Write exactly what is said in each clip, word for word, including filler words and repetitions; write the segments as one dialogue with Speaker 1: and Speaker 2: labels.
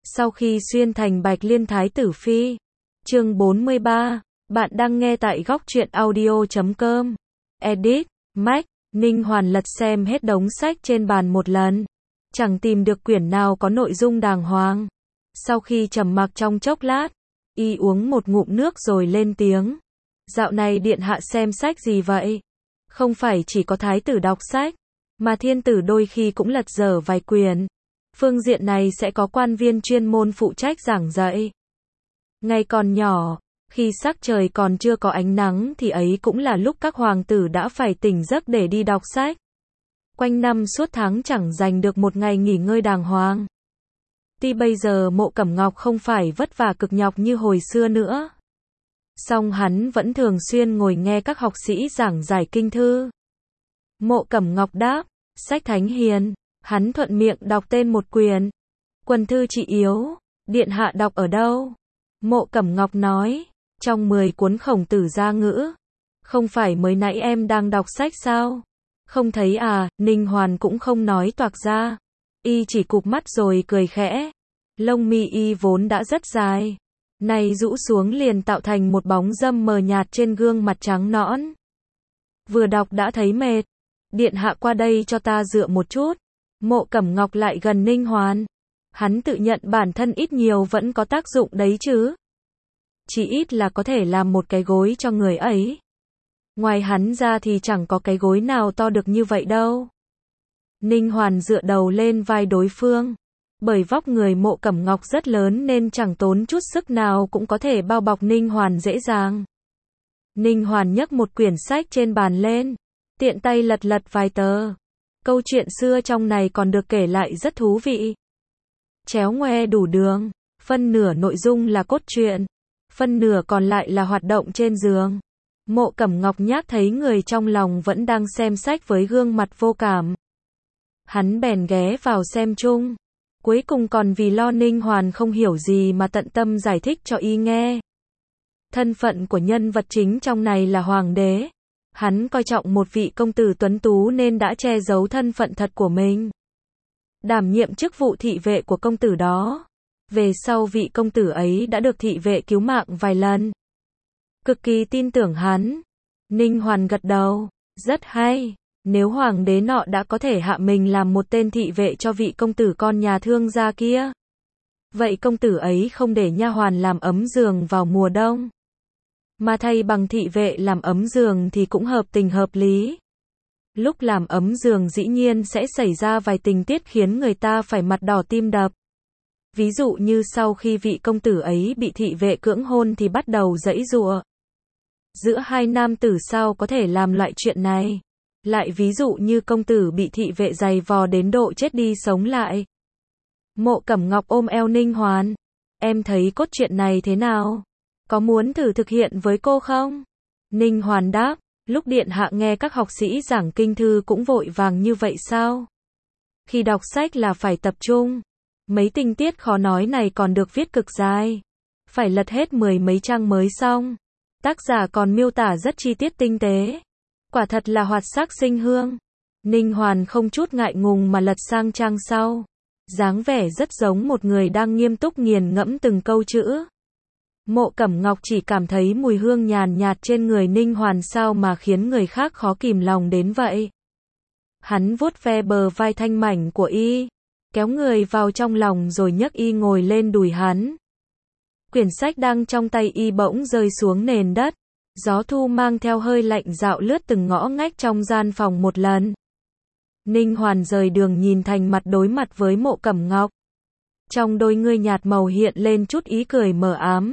Speaker 1: Sau khi xuyên thành Bạch Liên Thái tử phi. Chương bốn mươi ba. Bạn đang nghe tại góc truyện audio chấm com. Edit, Mac. Ninh Hoàn lật xem hết đống sách trên bàn một lần. Chẳng tìm được quyển nào có nội dung đàng hoàng. Sau khi trầm mặc trong chốc lát, y uống một ngụm nước rồi lên tiếng. Dạo này điện hạ xem sách gì vậy? Không phải chỉ có thái tử đọc sách, mà thiên tử đôi khi cũng lật dở vài quyển. Phương diện này sẽ có quan viên chuyên môn phụ trách giảng dạy. Ngày còn nhỏ, khi sắc trời còn chưa có ánh nắng thì ấy cũng là lúc các hoàng tử đã phải tỉnh giấc để đi đọc sách. Quanh năm suốt tháng chẳng dành được một ngày nghỉ ngơi đàng hoàng. Tuy bây giờ Mộ Cẩm Ngọc không phải vất vả cực nhọc như hồi xưa nữa, song hắn vẫn thường xuyên ngồi nghe các học sĩ giảng giải kinh thư. Mộ Cẩm Ngọc đáp, sách Thánh Hiền. Hắn thuận miệng đọc tên một quyển. Quần thư Trị Yếu, điện hạ đọc ở đâu? Mộ Cẩm Ngọc nói, trong mười cuốn Khổng Tử Gia Ngữ. Không phải mới nãy em đang đọc sách sao? Không thấy à? Ninh Hoàn cũng không nói toạc ra. Y chỉ cụp mắt rồi cười khẽ. Lông mi y vốn đã rất dài, nay rũ xuống liền tạo thành một bóng râm mờ nhạt trên gương mặt trắng nõn. Vừa đọc đã thấy mệt. Điện hạ qua đây cho ta dựa một chút. Mộ Cẩm Ngọc lại gần Ninh Hoàn. Hắn tự nhận bản thân ít nhiều vẫn có tác dụng đấy chứ. Chỉ ít là có thể làm một cái gối cho người ấy. Ngoài hắn ra thì chẳng có cái gối nào to được như vậy đâu. Ninh Hoàn dựa đầu lên vai đối phương. Bởi vóc người Mộ Cẩm Ngọc rất lớn nên chẳng tốn chút sức nào cũng có thể bao bọc Ninh Hoàn dễ dàng. Ninh Hoàn nhấc một quyển sách trên bàn lên, tiện tay lật lật vài tờ. Câu chuyện xưa trong này còn được kể lại rất thú vị. Chéo ngoe đủ đường, phân nửa nội dung là cốt truyện, phân nửa còn lại là hoạt động trên giường. Mộ Cẩm Ngọc nhác thấy người trong lòng vẫn đang xem sách với gương mặt vô cảm. Hắn bèn ghé vào xem chung. Cuối cùng còn vì lo Ninh Hoàn không hiểu gì mà tận tâm giải thích cho y nghe. Thân phận của nhân vật chính trong này là hoàng đế. Hắn coi trọng một vị công tử tuấn tú nên đã che giấu thân phận thật của mình, đảm nhiệm chức vụ thị vệ của công tử đó. Về sau vị công tử ấy đã được thị vệ cứu mạng vài lần. Cực kỳ tin tưởng hắn. Ninh Hoàn gật đầu, rất hay. Nếu hoàng đế nọ đã có thể hạ mình làm một tên thị vệ cho vị công tử con nhà thương gia kia, vậy công tử ấy không để nha hoàn làm ấm giường vào mùa đông, mà thay bằng thị vệ làm ấm giường thì cũng hợp tình hợp lý. Lúc làm ấm giường dĩ nhiên sẽ xảy ra vài tình tiết khiến người ta phải mặt đỏ tim đập. Ví dụ như sau khi vị công tử ấy bị thị vệ cưỡng hôn thì bắt đầu giãy giụa. Giữa hai nam tử sao có thể làm loại chuyện này? Lại ví dụ như công tử bị thị vệ giày vò đến độ chết đi sống lại. Mộ Cẩm Ngọc ôm eo Ninh Hoàn. Em thấy cốt truyện này thế nào? Có muốn thử thực hiện với cô không? Ninh Hoàn đáp, lúc điện hạ nghe các học sĩ giảng kinh thư cũng vội vàng như vậy sao? Khi đọc sách là phải tập trung. Mấy tình tiết khó nói này còn được viết cực dài. Phải lật hết mười mấy trang mới xong. Tác giả còn miêu tả rất chi tiết tinh tế. Quả thật là hoạt sắc sinh hương. Ninh Hoàn không chút ngại ngùng mà lật sang trang sau. Dáng vẻ rất giống một người đang nghiêm túc nghiền ngẫm từng câu chữ. Mộ Cẩm Ngọc chỉ cảm thấy mùi hương nhàn nhạt trên người Ninh Hoàn sao mà khiến người khác khó kìm lòng đến vậy. Hắn vuốt ve bờ vai thanh mảnh của y, kéo người vào trong lòng rồi nhấc y ngồi lên đùi hắn. Quyển sách đang trong tay y bỗng rơi xuống nền đất. Gió thu mang theo hơi lạnh dạo lướt từng ngõ ngách trong gian phòng một lần. Ninh Hoàn rời đường nhìn thành mặt đối mặt với Mộ Cẩm Ngọc. Trong đôi ngươi nhạt màu hiện lên chút ý cười mờ ám.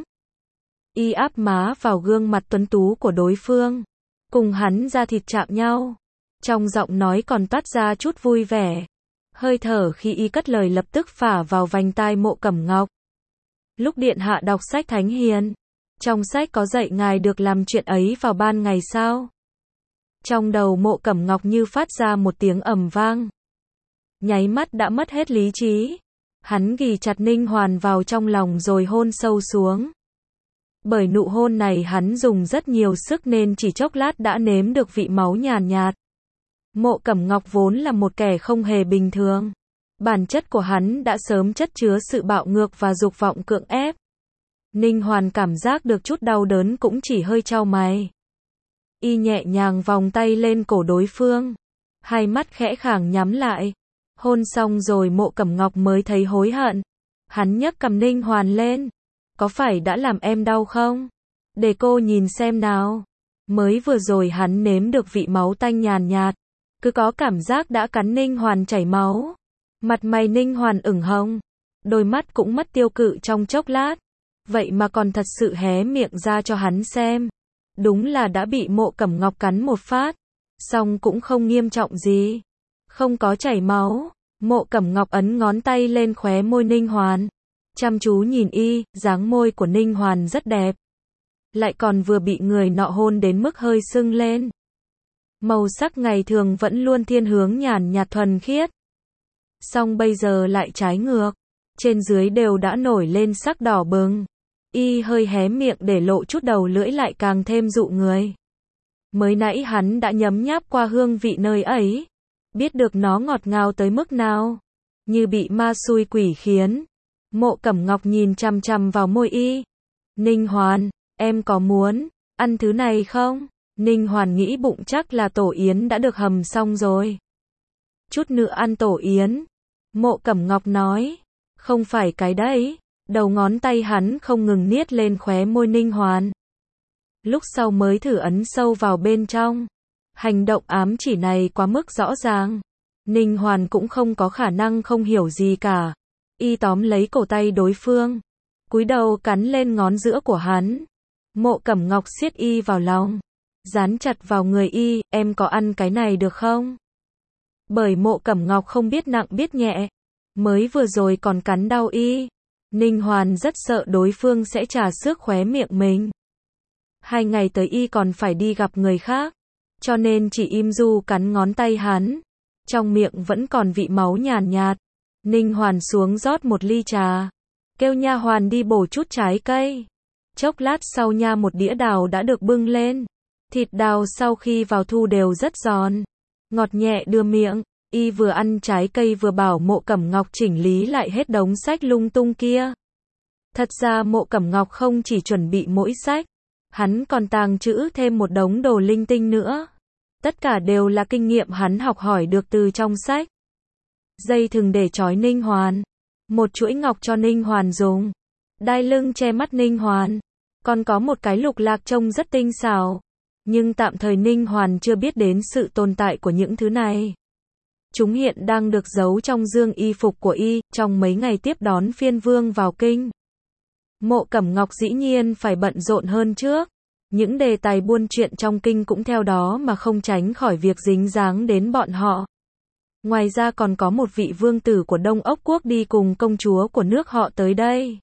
Speaker 1: Y áp má vào gương mặt tuấn tú của đối phương, cùng hắn da thịt chạm nhau. Trong giọng nói còn toát ra chút vui vẻ. Hơi thở khi y cất lời lập tức phả vào vành tai Mộ Cẩm Ngọc. Lúc điện hạ đọc sách Thánh Hiền, trong sách có dạy ngài được làm chuyện ấy vào ban ngày sao? Trong đầu Mộ Cẩm Ngọc như phát ra một tiếng ầm vang. Nháy mắt đã mất hết lý trí. Hắn ghì chặt Ninh Hoàn vào trong lòng rồi hôn sâu xuống. Bởi nụ hôn này hắn dùng rất nhiều sức nên chỉ chốc lát đã nếm được vị máu nhàn nhạt. Mộ Cẩm Ngọc vốn là một kẻ không hề bình thường. Bản chất của hắn đã sớm chất chứa sự bạo ngược và dục vọng cưỡng ép. Ninh Hoàn cảm giác được chút đau đớn cũng chỉ hơi chau mày. Y nhẹ nhàng vòng tay lên cổ đối phương. Hai mắt khẽ khàng nhắm lại. Hôn xong rồi Mộ Cẩm Ngọc mới thấy hối hận. Hắn nhấc cầm Ninh Hoàn lên. Có phải đã làm em đau không? Để cô nhìn xem nào. Mới vừa rồi hắn nếm được vị máu tanh nhàn nhạt. Cứ có cảm giác đã cắn Ninh Hoàn chảy máu. Mặt mày Ninh Hoàn ửng hồng. Đôi mắt cũng mất tiêu cự trong chốc lát. Vậy mà còn thật sự hé miệng ra cho hắn xem. Đúng là đã bị Mộ Cẩm Ngọc cắn một phát. Xong cũng không nghiêm trọng gì. Không có chảy máu. Mộ Cẩm Ngọc ấn ngón tay lên khóe môi Ninh Hoàn. Chăm chú nhìn y, dáng môi của Ninh Hoàn rất đẹp. Lại còn vừa bị người nọ hôn đến mức hơi sưng lên. Màu sắc ngày thường vẫn luôn thiên hướng nhàn nhạt thuần khiết. Xong bây giờ lại trái ngược. Trên dưới đều đã nổi lên sắc đỏ bừng. Y hơi hé miệng để lộ chút đầu lưỡi lại càng thêm dụ người. Mới nãy hắn đã nhấm nháp qua hương vị nơi ấy. Biết được nó ngọt ngào tới mức nào. Như bị ma xui quỷ khiến. Mộ Cẩm Ngọc nhìn chằm chằm vào môi y. Ninh Hoàn, em có muốn ăn thứ này không? Ninh Hoàn nghĩ bụng chắc là tổ yến đã được hầm xong rồi. Chút nữa ăn tổ yến. Mộ Cẩm Ngọc nói. Không phải cái đấy. Đầu ngón tay hắn không ngừng niết lên khóe môi Ninh Hoàn. Lúc sau mới thử ấn sâu vào bên trong. Hành động ám chỉ này quá mức rõ ràng. Ninh Hoàn cũng không có khả năng không hiểu gì cả. Y tóm lấy cổ tay đối phương. Cúi đầu cắn lên ngón giữa của hắn. Mộ Cẩm Ngọc siết y vào lòng. Dán chặt vào người y, em có ăn cái này được không? Bởi Mộ Cẩm Ngọc không biết nặng biết nhẹ. Mới vừa rồi còn cắn đau y. Ninh Hoàn rất sợ đối phương sẽ trà xước khóe miệng mình. Hai ngày tới y còn phải đi gặp người khác. Cho nên chỉ im du cắn ngón tay hắn. Trong miệng vẫn còn vị máu nhàn nhạt. Ninh Hoàn xuống rót một ly trà. Kêu nha hoàn đi bổ chút trái cây. Chốc lát sau nha một đĩa đào đã được bưng lên. Thịt đào sau khi vào thu đều rất giòn. Ngọt nhẹ đưa miệng. Y vừa ăn trái cây vừa bảo Mộ Cẩm Ngọc chỉnh lý lại hết đống sách lung tung kia. Thật ra Mộ Cẩm Ngọc không chỉ chuẩn bị mỗi sách. Hắn còn tàng trữ thêm một đống đồ linh tinh nữa. Tất cả đều là kinh nghiệm hắn học hỏi được từ trong sách. Dây thừng để trói Ninh Hoàn. Một chuỗi ngọc cho Ninh Hoàn dùng. Đai lưng che mắt Ninh Hoàn. Còn có một cái lục lạc trông rất tinh xảo. Nhưng tạm thời Ninh Hoàn chưa biết đến sự tồn tại của những thứ này. Chúng hiện đang được giấu trong dương y phục của y, trong mấy ngày tiếp đón phiên vương vào kinh. Mộ Cẩm Ngọc dĩ nhiên phải bận rộn hơn trước. Những đề tài buôn chuyện trong kinh cũng theo đó mà không tránh khỏi việc dính dáng đến bọn họ. Ngoài ra còn có một vị vương tử của Đông Ốc Quốc đi cùng công chúa của nước họ tới đây.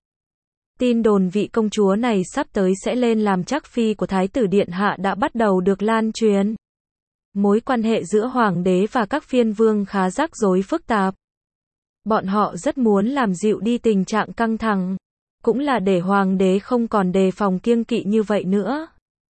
Speaker 1: Tin đồn vị công chúa này sắp tới sẽ lên làm trắc phi của Thái tử Điện Hạ đã bắt đầu được lan truyền. Mối quan hệ giữa hoàng đế và các phiên vương khá rắc rối phức tạp. Bọn họ rất muốn làm dịu đi tình trạng căng thẳng. Cũng là để hoàng đế không còn đề phòng kiêng kỵ như vậy nữa.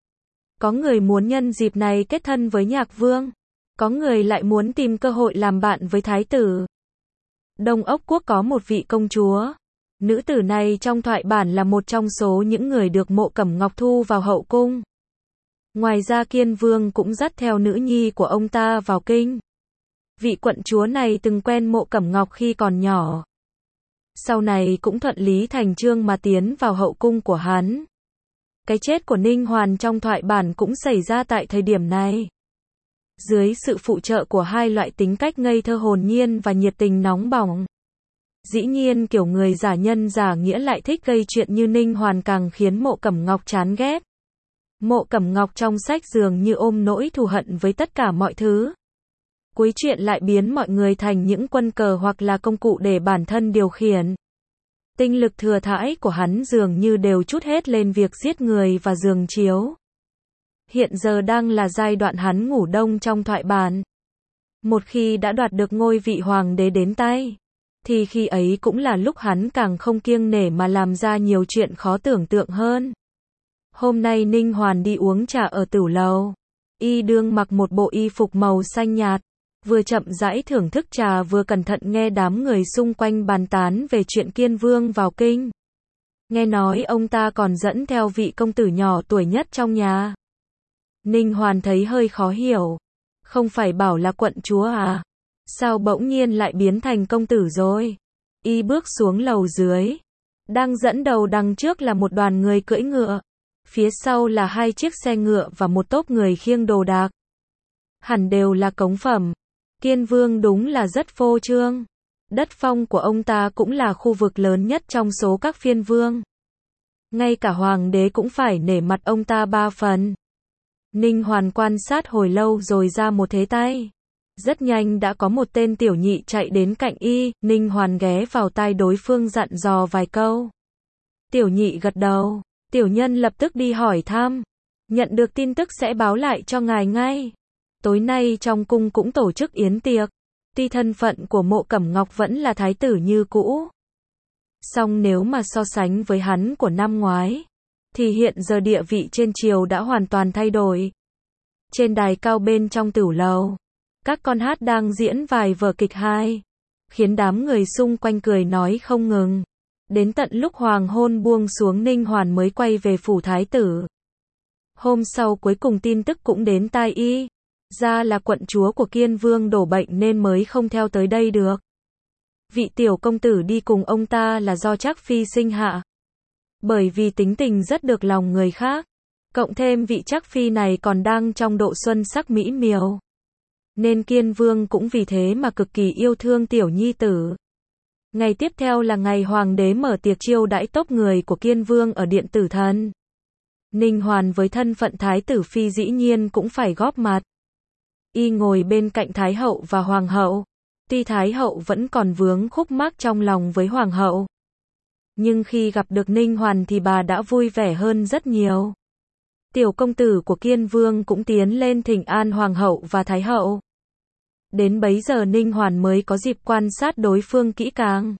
Speaker 1: Có người muốn nhân dịp này kết thân với Nhạc Vương. Có người lại muốn tìm cơ hội làm bạn với Thái tử. Đông Ốc Quốc có một vị công chúa. Nữ tử này trong thoại bản là một trong số những người được Mộ Cẩm Ngọc thu vào hậu cung. Ngoài ra Kiên Vương cũng dắt theo nữ nhi của ông ta vào kinh. Vị quận chúa này từng quen Mộ Cẩm Ngọc khi còn nhỏ. Sau này cũng thuận lý thành chương mà tiến vào hậu cung của hắn. Cái chết của Ninh Hoàn trong thoại bản cũng xảy ra tại thời điểm này. Dưới sự phụ trợ của hai loại tính cách ngây thơ hồn nhiên và nhiệt tình nóng bỏng. Dĩ nhiên kiểu người giả nhân giả nghĩa lại thích gây chuyện như Ninh Hoàn càng khiến Mộ Cẩm Ngọc chán ghét. Mộ Cẩm Ngọc trong sách dường như ôm nỗi thù hận với tất cả mọi thứ. Cuối chuyện lại biến mọi người thành những quân cờ hoặc là công cụ để bản thân điều khiển. Tinh lực thừa thãi của hắn dường như đều trút hết lên việc giết người và giường chiếu. Hiện giờ đang là giai đoạn hắn ngủ đông trong thoại bản. Một khi đã đoạt được ngôi vị hoàng đế đến tay, thì khi ấy cũng là lúc hắn càng không kiêng nể mà làm ra nhiều chuyện khó tưởng tượng hơn. Hôm nay Ninh Hoàn đi uống trà ở tửu lầu. Y đương mặc một bộ y phục màu xanh nhạt. vừa chậm rãi thưởng thức trà vừa cẩn thận nghe đám người xung quanh bàn tán về chuyện Kiên Vương vào kinh. Nghe nói ông ta còn dẫn theo vị công tử nhỏ tuổi nhất trong nhà. Ninh Hoàn thấy hơi khó hiểu. Không phải bảo là quận chúa à? Sao bỗng nhiên lại biến thành công tử rồi? Y bước xuống lầu dưới. Đang dẫn đầu đằng trước là một đoàn người cưỡi ngựa. Phía sau là hai chiếc xe ngựa và một tốp người khiêng đồ đạc. Hẳn đều là cống phẩm. Kiên Vương đúng là rất phô trương. Đất phong của ông ta cũng là khu vực lớn nhất trong số các phiên vương. Ngay cả hoàng đế cũng phải nể mặt ông ta ba phần. Ninh Hoàn quan sát hồi lâu rồi ra một thế tay. Rất nhanh đã có một tên tiểu nhị chạy đến cạnh y, Ninh Hoàn ghé vào tai đối phương dặn dò vài câu. Tiểu nhị gật đầu, tiểu nhân lập tức đi hỏi thăm. Nhận được tin tức sẽ báo lại cho ngài ngay. Tối nay trong cung cũng tổ chức yến tiệc. Tuy thân phận của Mộ Cẩm Ngọc vẫn là thái tử như cũ. Song nếu mà so sánh với hắn của năm ngoái, thì hiện giờ địa vị trên triều đã hoàn toàn thay đổi. Trên đài cao bên trong tửu lầu, các con hát đang diễn vài vở kịch hay, khiến đám người xung quanh cười nói không ngừng. Đến tận lúc hoàng hôn buông xuống Ninh Hoàn mới quay về phủ thái tử. Hôm sau cuối cùng tin tức cũng đến tai y. Ra là quận chúa của Kiên Vương đổ bệnh nên mới không theo tới đây được. Vị tiểu công tử đi cùng ông ta là do Trác Phi sinh hạ. Bởi vì tính tình rất được lòng người khác. Cộng thêm vị Trác Phi này còn đang trong độ xuân sắc mỹ miều. Nên Kiên Vương cũng vì thế mà cực kỳ yêu thương tiểu nhi tử. Ngày tiếp theo là ngày hoàng đế mở tiệc chiêu đãi tốp người của Kiên Vương ở điện tử thần. Ninh Hoàn với thân phận thái tử phi dĩ nhiên cũng phải góp mặt. Y ngồi bên cạnh Thái hậu và Hoàng hậu. Tuy Thái hậu vẫn còn vướng khúc mắc trong lòng với Hoàng hậu. Nhưng khi gặp được Ninh Hoàn thì bà đã vui vẻ hơn rất nhiều. Tiểu công tử của Kiên Vương cũng tiến lên thỉnh an Hoàng hậu và Thái hậu. Đến bấy giờ Ninh Hoàn mới có dịp quan sát đối phương kỹ càng.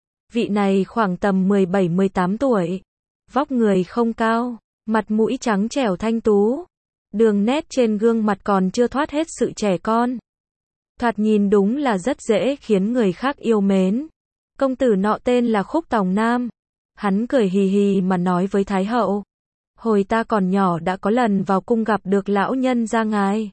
Speaker 1: Vị này khoảng tầm mười bảy mười tám tuổi. Vóc người không cao, mặt mũi trắng trẻo thanh tú. Đường nét trên gương mặt còn chưa thoát hết sự trẻ con. Thoạt nhìn đúng là rất dễ khiến người khác yêu mến. Công tử nọ tên là Khúc Tòng Nam. Hắn cười hì hì mà nói với Thái hậu. Hồi ta còn nhỏ đã có lần vào cung gặp được lão nhân gia ngài.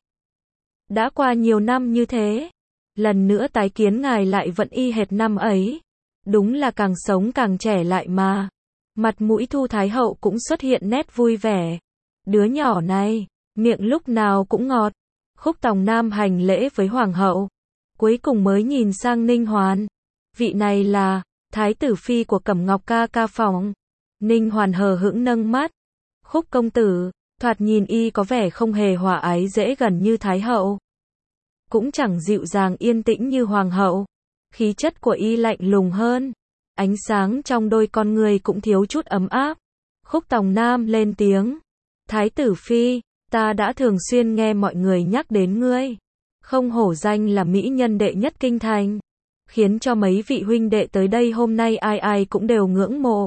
Speaker 1: Đã qua nhiều năm như thế. Lần nữa tái kiến ngài lại vẫn y hệt năm ấy. Đúng là càng sống càng trẻ lại mà. Mặt mũi Thu Thái hậu cũng xuất hiện nét vui vẻ. Đứa nhỏ này, miệng lúc nào cũng ngọt. Khúc Tòng Nam hành lễ với Hoàng hậu. Cuối cùng mới nhìn sang Ninh Hoàn. Vị này là thái tử phi của Cẩm Ngọc ca ca phòng. Ninh Hoàn hờ hững nâng mắt. Khúc công tử, thoạt nhìn y có vẻ không hề hòa ái dễ gần như Thái hậu. Cũng chẳng dịu dàng yên tĩnh như Hoàng hậu. Khí chất của y lạnh lùng hơn. Ánh sáng trong đôi con người cũng thiếu chút ấm áp. Khúc Tòng Nam lên tiếng. Thái tử phi, ta đã thường xuyên nghe mọi người nhắc đến ngươi. Không hổ danh là mỹ nhân đệ nhất kinh thành. Khiến cho mấy vị huynh đệ tới đây hôm nay ai ai cũng đều ngưỡng mộ.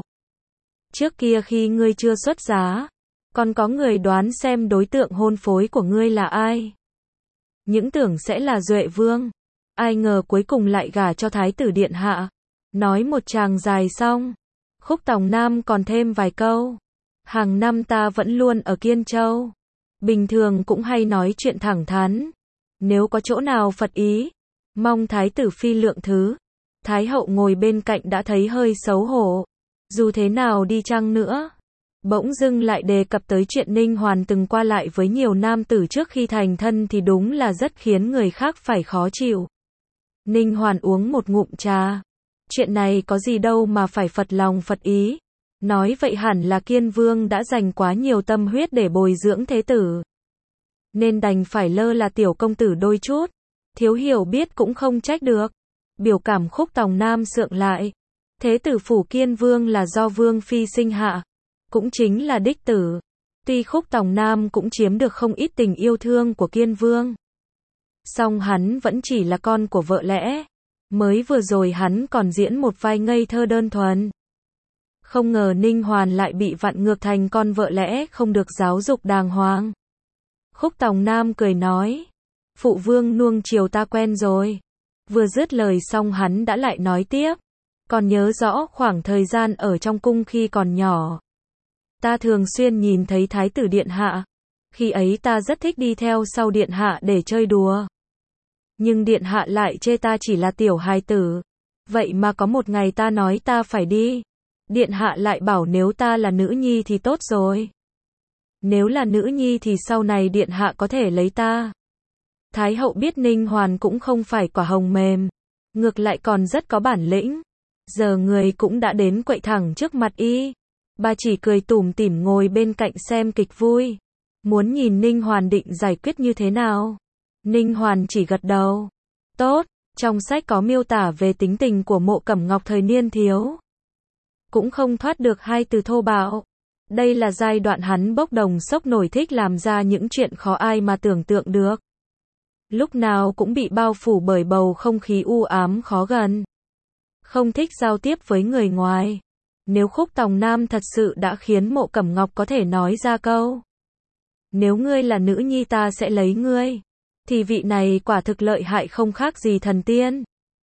Speaker 1: Trước kia khi ngươi chưa xuất giá, còn có người đoán xem đối tượng hôn phối của ngươi là ai. Những tưởng sẽ là Duệ Vương. Ai ngờ cuối cùng lại gả cho Thái tử điện hạ. Nói một tràng dài xong. Khúc Tòng Nam còn thêm vài câu. Hàng năm ta vẫn luôn ở Kiên Châu. Bình thường cũng hay nói chuyện thẳng thắn. Nếu có chỗ nào phật ý, mong thái tử phi lượng thứ. Thái hậu ngồi bên cạnh đã thấy hơi xấu hổ. Dù thế nào đi chăng nữa, bỗng dưng lại đề cập tới chuyện Ninh Hoàn từng qua lại với nhiều nam tử trước khi thành thân thì đúng là rất khiến người khác phải khó chịu. Ninh Hoàn uống một ngụm trà. Chuyện này có gì đâu mà phải phật lòng phật ý. Nói vậy hẳn là Kiên Vương đã dành quá nhiều tâm huyết để bồi dưỡng thế tử. Nên đành phải lơ là tiểu công tử đôi chút. Thiếu hiểu biết cũng không trách được. Biểu cảm Khúc Tòng Nam sượng lại. Thế tử phủ Kiên Vương là do Vương Phi sinh hạ. Cũng chính là đích tử. Tuy Khúc Tòng Nam cũng chiếm được không ít tình yêu thương của Kiên Vương. Song hắn vẫn chỉ là con của vợ lẽ. Mới vừa rồi hắn còn diễn một vai ngây thơ đơn thuần. Không ngờ Ninh Hoàn lại bị vặn ngược thành con vợ lẽ không được giáo dục đàng hoàng. Khúc Tòng Nam cười nói. Phụ vương nuông chiều ta quen rồi. Vừa dứt lời xong hắn đã lại nói tiếp. Còn nhớ rõ khoảng thời gian ở trong cung khi còn nhỏ. Ta thường xuyên nhìn thấy thái tử điện hạ. Khi ấy ta rất thích đi theo sau điện hạ để chơi đùa. Nhưng điện hạ lại chê ta chỉ là tiểu hài tử. Vậy mà có một ngày ta nói ta phải đi. Điện hạ lại bảo nếu ta là nữ nhi thì tốt rồi. Nếu là nữ nhi thì sau này điện hạ có thể lấy ta. Thái hậu biết Ninh Hoàn cũng không phải quả hồng mềm. Ngược lại còn rất có bản lĩnh. Giờ người cũng đã đến quậy thẳng trước mặt y. Bà chỉ cười tủm tỉm ngồi bên cạnh xem kịch vui. Muốn nhìn Ninh Hoàn định giải quyết như thế nào. Ninh Hoàn chỉ gật đầu. Tốt, trong sách có miêu tả về tính tình của Mộ Cẩm Ngọc thời niên thiếu. Cũng không thoát được hai từ thô bạo. Đây là giai đoạn hắn bốc đồng sốc nổi thích làm ra những chuyện khó ai mà tưởng tượng được. Lúc nào cũng bị bao phủ bởi bầu không khí u ám khó gần. Không thích giao tiếp với người ngoài. Nếu Khúc Tòng Nam thật sự đã khiến Mộ Cẩm Ngọc có thể nói ra câu. Nếu ngươi là nữ nhi ta sẽ lấy ngươi. Thì vị này quả thực lợi hại không khác gì thần tiên.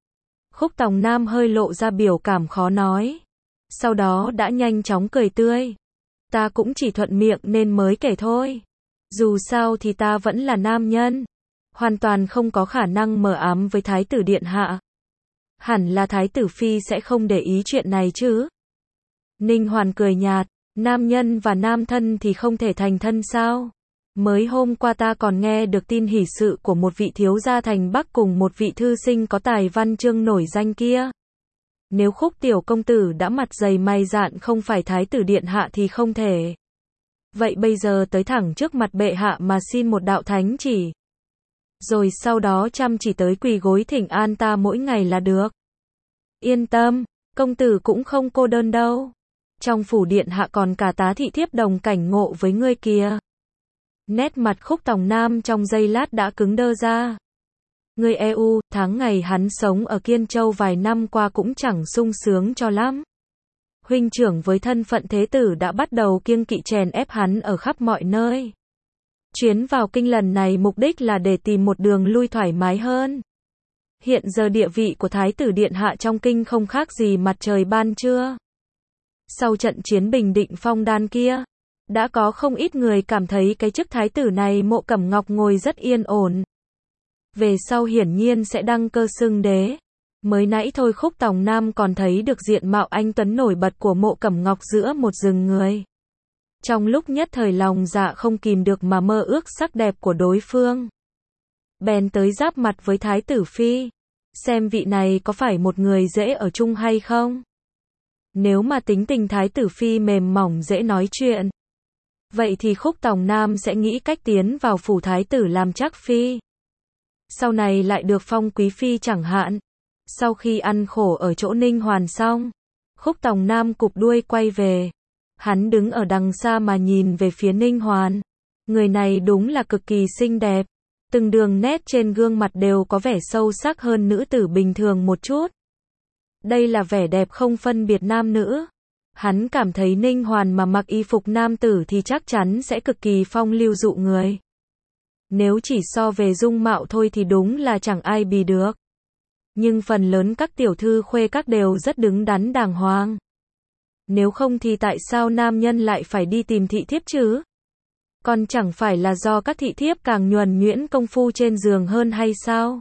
Speaker 1: Khúc Tòng Nam hơi lộ ra biểu cảm khó nói. Sau đó đã nhanh chóng cười tươi. Ta cũng chỉ thuận miệng nên mới kể thôi. Dù sao thì ta vẫn là nam nhân. Hoàn toàn không có khả năng mờ ám với thái tử điện hạ. Hẳn là thái tử phi sẽ không để ý chuyện này chứ. Ninh Hoàn cười nhạt. Nam nhân và nam thân thì không thể thành thân sao? Mới hôm qua ta còn nghe được tin hỷ sự của một vị thiếu gia thành Bắc cùng một vị thư sinh có tài văn chương nổi danh kia. Nếu Khúc tiểu công tử đã mặt dày mày dạn không phải thái tử điện hạ thì không thể. Vậy bây giờ tới thẳng trước mặt bệ hạ mà xin một đạo thánh chỉ. Rồi sau đó chăm chỉ tới quỳ gối thỉnh an ta mỗi ngày là được. Yên tâm, công tử cũng không cô đơn đâu. Trong phủ điện hạ còn cả tá thị thiếp đồng cảnh ngộ với ngươi kìa. Nét mặt Khúc Tòng Nam trong giây lát đã cứng đơ ra. Người e u, tháng ngày hắn sống ở Kiên Châu vài năm qua cũng chẳng sung sướng cho lắm. Huynh trưởng với thân phận thế tử đã bắt đầu kiêng kỵ chèn ép hắn ở khắp mọi nơi. Chuyến vào kinh lần này mục đích là để tìm một đường lui thoải mái hơn. Hiện giờ địa vị của thái tử điện hạ trong kinh không khác gì mặt trời ban trưa. Sau trận chiến Bình Định Phong Đan kia, đã có không ít người cảm thấy cái chức thái tử này Mộ Cẩm Ngọc ngồi rất yên ổn. Về sau hiển nhiên sẽ đăng cơ xưng đế. Mới nãy thôi Khúc Tòng Nam còn thấy được diện mạo anh tuấn nổi bật của Mộ Cẩm Ngọc giữa một rừng người. Trong lúc nhất thời lòng dạ không kìm được mà mơ ước sắc đẹp của đối phương. Bèn tới giáp mặt với thái tử phi. Xem vị này có phải một người dễ ở chung hay không? Nếu mà tính tình thái tử phi mềm mỏng dễ nói chuyện. Vậy thì Khúc Tòng Nam sẽ nghĩ cách tiến vào phủ thái tử làm chắc phi. Sau này lại được phong quý phi chẳng hạn. Sau khi ăn khổ ở chỗ Ninh Hoàn xong, Khúc Tòng Nam cụp đuôi quay về. Hắn đứng ở đằng xa mà nhìn về phía Ninh Hoàn. Người này đúng là cực kỳ xinh đẹp. Từng đường nét trên gương mặt đều có vẻ sâu sắc hơn nữ tử bình thường một chút. Đây là vẻ đẹp không phân biệt nam nữ. Hắn cảm thấy Ninh Hoàn mà mặc y phục nam tử thì chắc chắn sẽ cực kỳ phong lưu dụ người. Nếu chỉ so về dung mạo thôi thì đúng là chẳng ai bì được. Nhưng phần lớn các tiểu thư khuê các đều rất đứng đắn đàng hoàng. Nếu không thì tại sao nam nhân lại phải đi tìm thị thiếp chứ? Còn chẳng phải là do các thị thiếp càng nhuần nhuyễn công phu trên giường hơn hay sao?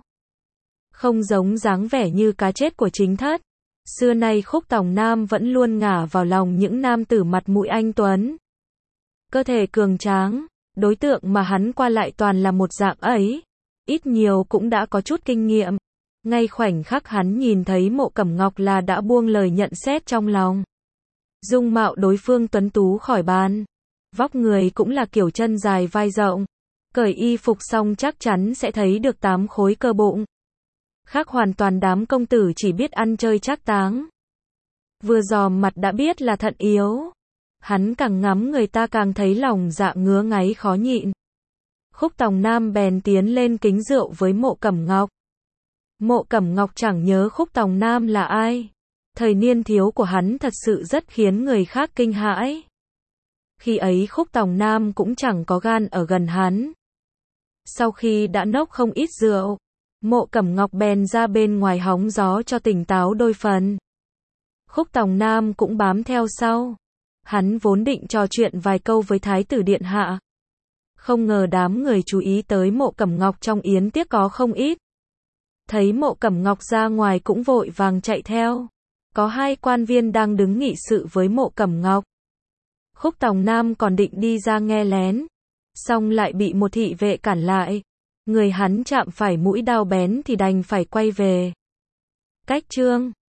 Speaker 1: Không giống dáng vẻ như cá chết của chính thất. Xưa nay Khúc Tòng Nam vẫn luôn ngả vào lòng những nam tử mặt mũi anh tuấn. Cơ thể cường tráng, đối tượng mà hắn qua lại toàn là một dạng ấy. Ít nhiều cũng đã có chút kinh nghiệm. Ngay khoảnh khắc hắn nhìn thấy Mộ Cẩm Ngọc là đã buông lời nhận xét trong lòng. Dung mạo đối phương tuấn tú khỏi bàn. Vóc người cũng là kiểu chân dài vai rộng. Cởi y phục xong chắc chắn sẽ thấy được tám khối cơ bụng. Khác hoàn toàn đám công tử chỉ biết ăn chơi trác táng. Vừa dòm mặt đã biết là thận yếu. Hắn càng ngắm người ta càng thấy lòng dạ ngứa ngáy khó nhịn. Khúc Tòng Nam bèn tiến lên kính rượu với Mộ Cẩm Ngọc. Mộ Cẩm Ngọc chẳng nhớ Khúc Tòng Nam là ai. Thời niên thiếu của hắn thật sự rất khiến người khác kinh hãi. Khi ấy Khúc Tòng Nam cũng chẳng có gan ở gần hắn. Sau khi đã nốc không ít rượu, Mộ Cẩm Ngọc bèn ra bên ngoài hóng gió cho tỉnh táo đôi phần. Khúc Tòng Nam cũng bám theo sau. Hắn vốn định trò chuyện vài câu với Thái tử Điện Hạ. Không ngờ đám người chú ý tới Mộ Cẩm Ngọc trong yến tiệc có không ít. Thấy Mộ Cẩm Ngọc ra ngoài cũng vội vàng chạy theo. Có hai quan viên đang đứng nghị sự với Mộ Cẩm Ngọc. Khúc Tòng Nam còn định đi ra nghe lén, xong lại bị một thị vệ cản lại. Người hắn chạm phải mũi đao bén thì đành phải quay về. Cách chương